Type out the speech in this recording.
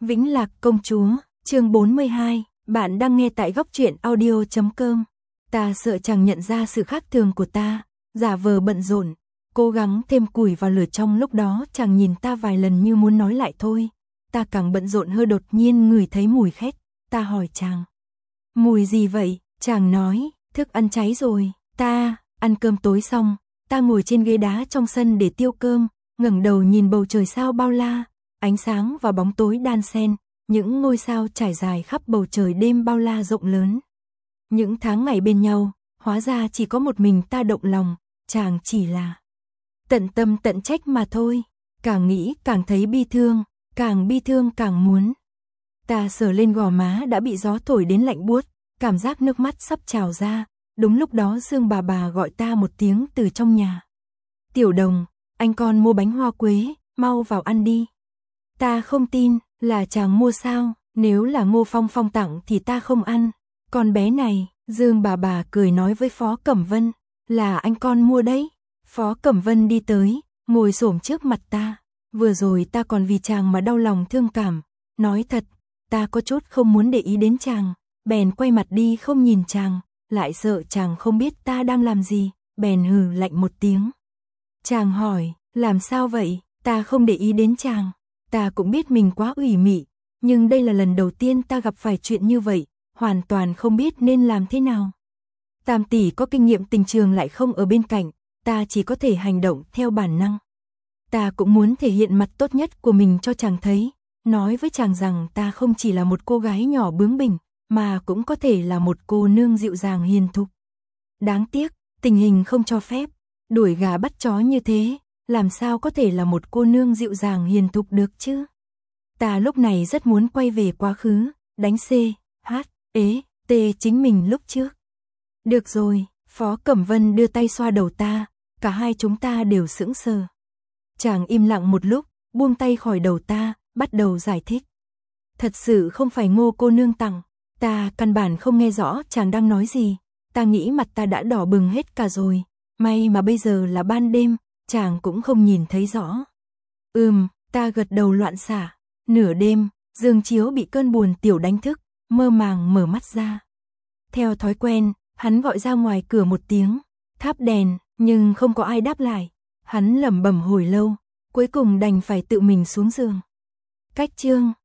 Vĩnh Lạc công chúa, chương 42, bạn đang nghe tại góc truyện audio.com. Ta sợ chàng nhận ra sự khác thường của ta, giả vờ bận rộn, cố gắng thêm củi vào lửa. Trong lúc đó chàng nhìn ta vài lần như muốn nói lại thôi. Ta càng bận rộn hơn, đột nhiên ngửi thấy mùi khét. Ta hỏi chàng, mùi gì vậy? Chàng nói, thức ăn cháy rồi. Ta ăn cơm tối xong, ta ngồi trên ghế đá trong sân để tiêu cơm, ngẩng đầu nhìn bầu trời sao bao la, ánh sáng và bóng tối đan xen, những ngôi sao trải dài khắp bầu trời đêm bao la rộng lớn. Những tháng ngày bên nhau, hóa ra chỉ có một mình ta động lòng, chàng chỉ là tận tâm tận trách mà thôi. Càng nghĩ càng thấy bi thương, càng bi thương càng muốn. Ta sờ lên gò má đã bị gió thổi đến lạnh buốt, cảm giác nước mắt sắp trào ra. Đúng lúc đó Dương bà gọi ta một tiếng từ trong nhà. Tiểu Đồng, anh con mua bánh hoa quế, mau vào ăn đi. Ta không tin, là chàng mua sao? Nếu là Ngô Phong Phong tặng thì ta không ăn. Con bé này, Dương bà cười nói với Phó Cẩm Vân, là anh con mua đấy. Phó Cẩm Vân đi tới, ngồi xổm trước mặt ta. Vừa rồi ta còn vì chàng mà đau lòng thương cảm. Nói thật, ta có chút không muốn để ý đến chàng, bèn quay mặt đi không nhìn chàng, lại sợ chàng không biết ta đang làm gì, bèn hừ lạnh một tiếng. Chàng hỏi, làm sao vậy? Ta không để ý đến chàng. Ta cũng biết mình quá ủy mị, nhưng đây là lần đầu tiên ta gặp phải chuyện như vậy, hoàn toàn không biết nên làm thế nào. Tam tỷ có kinh nghiệm tình trường lại không ở bên cạnh, ta chỉ có thể hành động theo bản năng. Ta cũng muốn thể hiện mặt tốt nhất của mình cho chàng thấy, nói với chàng rằng ta không chỉ là một cô gái nhỏ bướng bỉnh, mà cũng có thể là một cô nương dịu dàng hiền thục. Đáng tiếc, tình hình không cho phép, đuổi gà bắt chó như thế, làm sao có thể là một cô nương dịu dàng hiền thục được chứ? Ta lúc này rất muốn quay về quá khứ, đánh C, H, E, T chính mình lúc trước. Được rồi, Phó Cẩm Vân đưa tay xoa đầu ta, cả hai chúng ta đều sững sờ. Chàng im lặng một lúc, buông tay khỏi đầu ta, bắt đầu giải thích. Thật sự không phải Ngô cô nương tặng, ta căn bản không nghe rõ chàng đang nói gì, ta nghĩ mặt ta đã đỏ bừng hết cả rồi, may mà bây giờ là ban đêm, chàng cũng không nhìn thấy rõ. Ta gật đầu loạn xạ. Nửa đêm, Dương Chiếu bị cơn buồn tiểu đánh thức, mơ màng mở mắt ra. Theo thói quen, hắn gọi ra ngoài cửa một tiếng, thắp đèn, nhưng không có ai đáp lại. Hắn lẩm bẩm hồi lâu, cuối cùng đành phải tự mình xuống giường. Cách chương